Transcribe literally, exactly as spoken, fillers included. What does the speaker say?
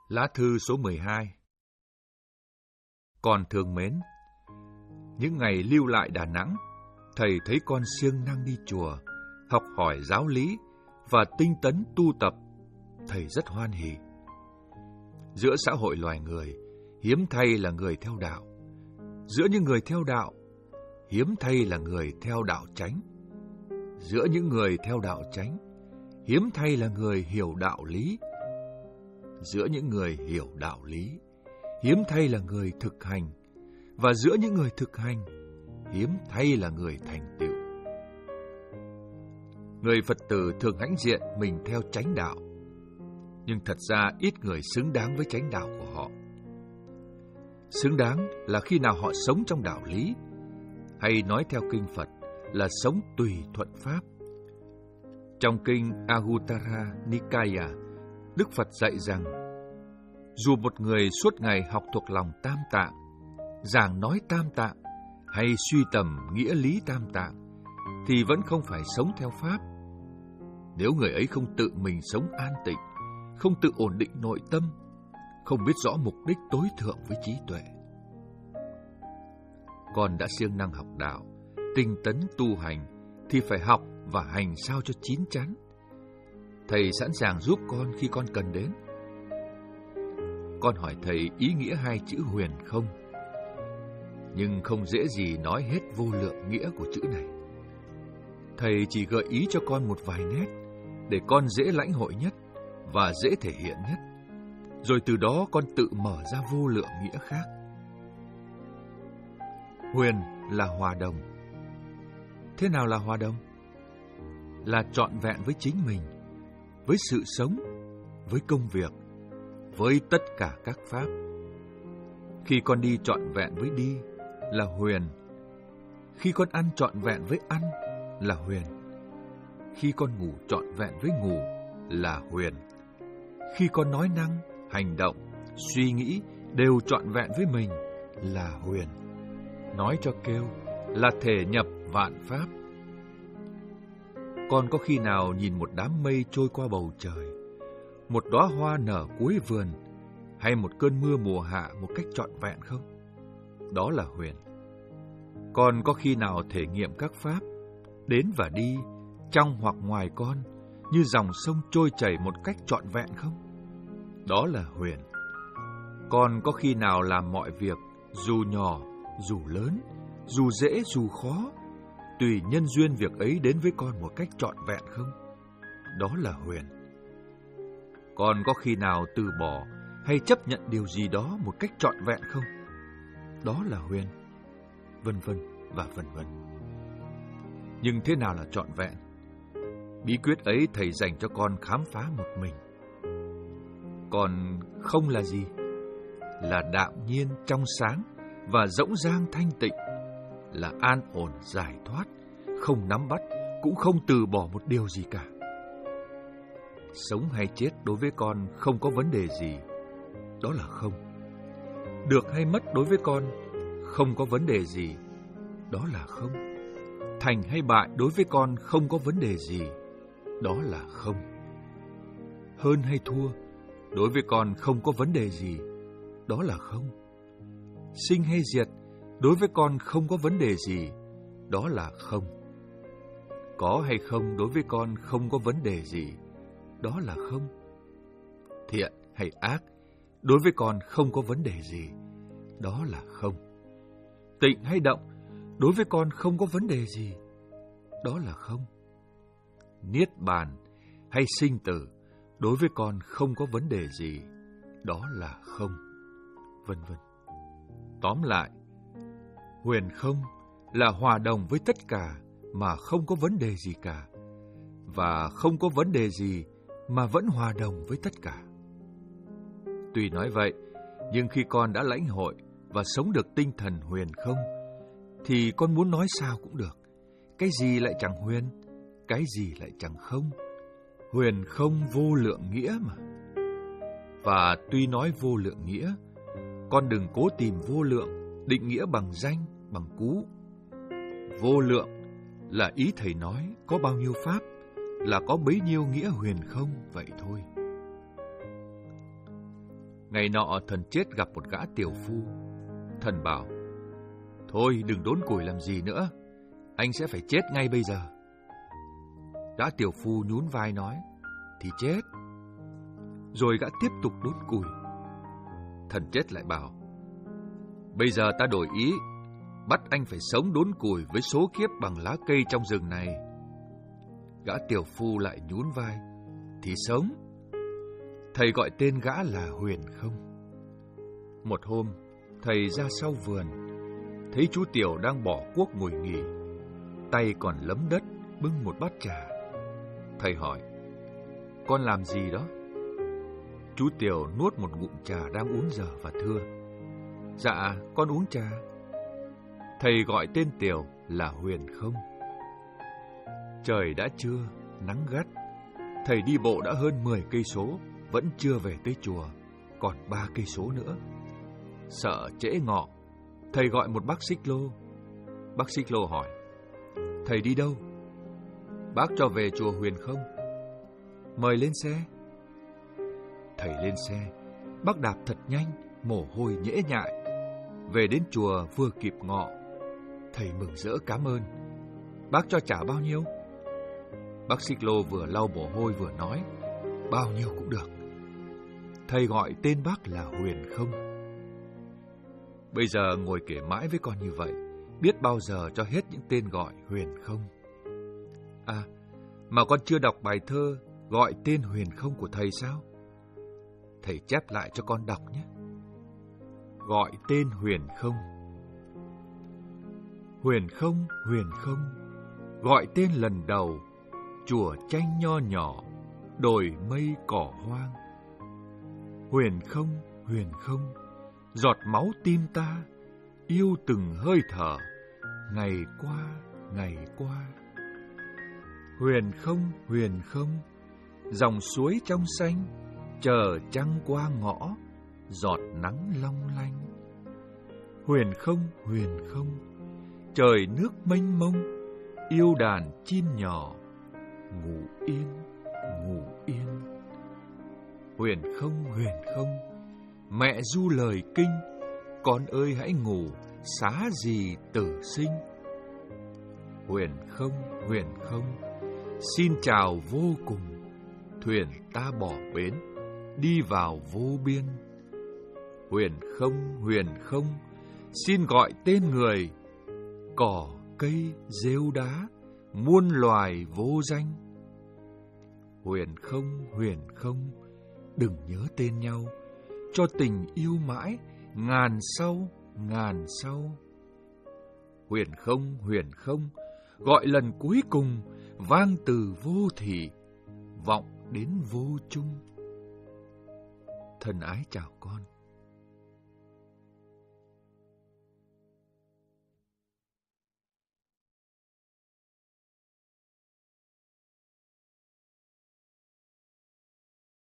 Lá thư số mười hai. Con thương mến, những ngày lưu lại Đà Nẵng, thầy thấy con siêng năng đi chùa, học hỏi giáo lý và tinh tấn tu tập. Thầy rất hoan hỉ. Giữa xã hội loài người, hiếm thay là người theo đạo. Giữa những người theo đạo, hiếm thay là người theo đạo chánh. Giữa những người theo đạo chánh, hiếm thay là người hiểu đạo lý. Giữa những người hiểu đạo lý, hiếm thay là người thực hành. Và giữa những người thực hành, hiếm thay là người thành tựu. Người Phật tử thường hãnh diện mình theo chánh đạo, nhưng thật ra ít người xứng đáng với chánh đạo của họ. Xứng đáng là khi nào họ sống trong đạo lý, hay nói theo kinh Phật là sống tùy thuận pháp. Trong kinh Anguttara Nikaya, Đức Phật dạy rằng, dù một người suốt ngày học thuộc lòng Tam Tạng, giảng nói Tam Tạng, hay suy tầm nghĩa lý Tam Tạng, thì vẫn không phải sống theo pháp. Nếu người ấy không tự mình sống an tịnh, không tự ổn định nội tâm, không biết rõ mục đích tối thượng với trí tuệ. Con đã siêng năng học đạo, tinh tấn tu hành, thì phải học và hành sao cho chín chắn. Thầy sẵn sàng giúp con khi con cần đến. Con hỏi thầy ý nghĩa hai chữ huyền không, nhưng không dễ gì nói hết vô lượng nghĩa của chữ này. Thầy chỉ gợi ý cho con một vài nét để con dễ lãnh hội nhất và dễ thể hiện nhất, rồi từ đó con tự mở ra vô lượng nghĩa khác. Huyền là hòa đồng. Thế nào là hòa đồng? Là trọn vẹn với chính mình, với sự sống, với công việc, với tất cả các pháp. Khi con đi trọn vẹn với đi là huyền. Khi con ăn trọn vẹn với ăn là huyền. Khi con ngủ trọn vẹn với ngủ là huyền. Khi con nói năng, hành động, suy nghĩ đều trọn vẹn với mình là huyền. Nói cho kêu là thể nhập vạn pháp. Con có khi nào nhìn một đám mây trôi qua bầu trời, một đóa hoa nở cuối vườn, hay một cơn mưa mùa hạ một cách trọn vẹn không? Đó là huyền. Con có khi nào thể nghiệm các pháp đến và đi, trong hoặc ngoài con, như dòng sông trôi chảy một cách trọn vẹn không? Đó là huyền. Con có khi nào làm mọi việc, dù nhỏ, dù lớn, dù dễ, dù khó, tùy nhân duyên việc ấy đến với con một cách trọn vẹn không? Đó là huyền. Con có khi nào từ bỏ hay chấp nhận điều gì đó một cách trọn vẹn không? Đó là huyền. Vân vân và vân vân. Nhưng thế nào là trọn vẹn? Bí quyết ấy thầy dành cho con khám phá một mình. Còn không là gì? Là đạm nhiên trong sáng và rỗng rang thanh tịnh, là an ổn giải thoát, không nắm bắt, cũng không từ bỏ một điều gì cả. Sống hay chết đối với con không có vấn đề gì, đó là không. Được hay mất đối với con không có vấn đề gì, đó là không. Thành hay bại đối với con không có vấn đề gì, đó là không. Hơn hay thua đối với con không có vấn đề gì, đó là không. Sinh hay diệt đối với con không có vấn đề gì, đó là không. Có hay không đối với con không có vấn đề gì, đó là không. Thiện hay ác đối với con không có vấn đề gì, đó là không. Tịnh hay động đối với con không có vấn đề gì, đó là không. Niết bàn hay sinh tử đối với con không có vấn đề gì, đó là không. Vân vân. Tóm lại, huyền không là hòa đồng với tất cả mà không có vấn đề gì cả, và không có vấn đề gì mà vẫn hòa đồng với tất cả. Tuy nói vậy, nhưng khi con đã lãnh hội và sống được tinh thần huyền không, thì con muốn nói sao cũng được. Cái gì lại chẳng huyền, cái gì lại chẳng không. Huyền không vô lượng nghĩa mà. Và tuy nói vô lượng nghĩa, con đừng cố tìm vô lượng, định nghĩa bằng danh, bằng cú. Vô lượng là ý thầy nói có bao nhiêu pháp, là có bấy nhiêu nghĩa huyền không vậy thôi. Ngày nọ thần chết gặp một gã tiểu phu. Thần bảo: thôi đừng đốn củi làm gì nữa, anh sẽ phải chết ngay bây giờ. Gã tiểu phu nhún vai nói: thì chết. Rồi gã tiếp tục đốn củi. Thần chết lại bảo: bây giờ ta đổi ý, bắt anh phải sống đốn củi với số kiếp bằng lá cây trong rừng này. Gã tiểu phu lại nhún vai: thì sống. Thầy gọi tên gã là Huyền Không. Một hôm, thầy ra sau vườn, thấy chú Tiểu đang bỏ cuốc ngồi nghỉ, tay còn lấm đất bưng một bát trà. Thầy hỏi: con làm gì đó? Chú Tiểu nuốt một ngụm trà đang uống dở và thưa: dạ, con uống trà. Thầy gọi tên Tiểu là Huyền Không. Trời đã trưa, nắng gắt. Thầy đi bộ đã hơn mười cây số, vẫn chưa về tới chùa, còn ba cây số nữa. Sợ trễ ngọ, thầy gọi một bác xích lô. Bác xích lô hỏi: thầy đi đâu? Bác cho về chùa Huyền Không. Mời lên xe. Thầy lên xe, bác đạp thật nhanh, mồ hôi nhễ nhại. Về đến chùa vừa kịp ngọ. Thầy mừng rỡ cảm ơn. Bác cho trả bao nhiêu? Bác xích lô vừa lau mồ hôi vừa nói: bao nhiêu cũng được. Thầy gọi tên bác là Huyền Không. Bây giờ ngồi kể mãi với con như vậy, biết bao giờ cho hết những tên gọi Huyền Không. À, mà con chưa đọc bài thơ gọi tên Huyền Không của thầy sao? Thầy chép lại cho con đọc nhé. Gọi tên Huyền Không. Huyền Không, Huyền Không, gọi tên lần đầu, chùa tranh nho nhỏ, đồi mây cỏ hoang. Huyền Không, Huyền Không, giọt máu tim ta, yêu từng hơi thở, ngày qua, ngày qua. Huyền Không, Huyền Không, dòng suối trong xanh, chờ trăng qua ngõ, giọt nắng long lanh. Huyền Không, Huyền Không, trời nước mênh mông, yêu đàn chim nhỏ, ngủ yên, ngủ yên. Huyền Không, Huyền Không, mẹ ru lời kinh, con ơi hãy ngủ, xá gì tử sinh. Huyền Không, Huyền Không, xin chào vô cùng, thuyền ta bỏ bến, đi vào vô biên. Huyền Không, Huyền Không, xin gọi tên người, cỏ cây rêu đá, muôn loài vô danh. Huyền Không, Huyền Không, đừng nhớ tên nhau, cho tình yêu mãi, ngàn sau, ngàn sau. Huyền Không, Huyền Không, gọi lần cuối cùng, vang từ vô thị, vọng đến vô chung. Thân ái chào con.